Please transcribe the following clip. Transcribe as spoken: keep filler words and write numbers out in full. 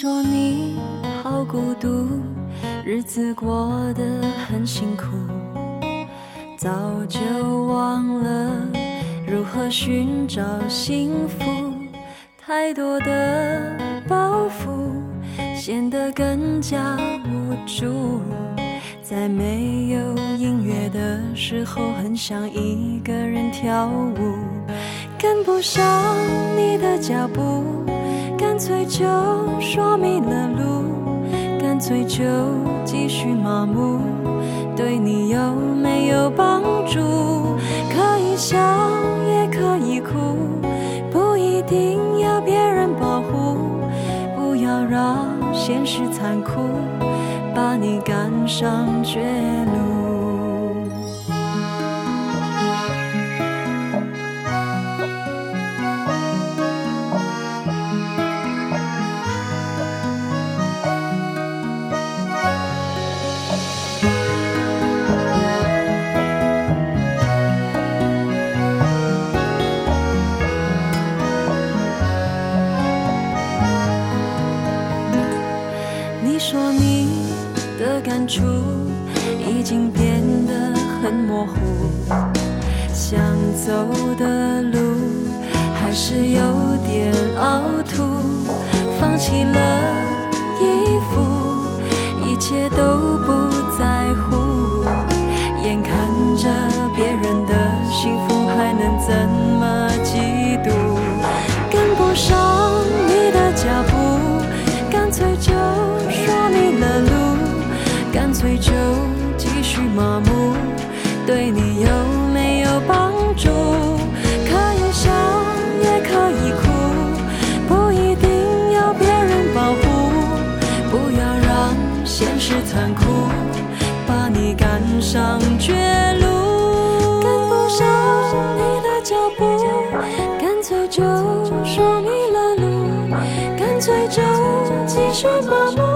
说你好孤独，日子过得很辛苦，早就忘了如何寻找幸福，太多的包袱显得更加无助，在没有音乐的时候很想一个人跳舞，跟不上你的脚步，干脆就说迷了路，干脆就继续麻木，对你有没有帮助？可以笑也可以哭，不一定要别人保护，不要让现实残酷把你赶上绝路。你说你的感触已经变得很模糊，想走的路还是有点凹凸，放弃了衣服，一切都不在乎，眼看着别人的幸福还能怎么嫉妒，跟不上你的脚步，干脆就说迷了路，干脆就继续麻木，对你有没有帮助？可以笑也可以哭，不一定要别人保护，不要让现实残酷把你赶上绝路，跟不上你的脚步，干脆就说迷了路，干脆就继续麻木，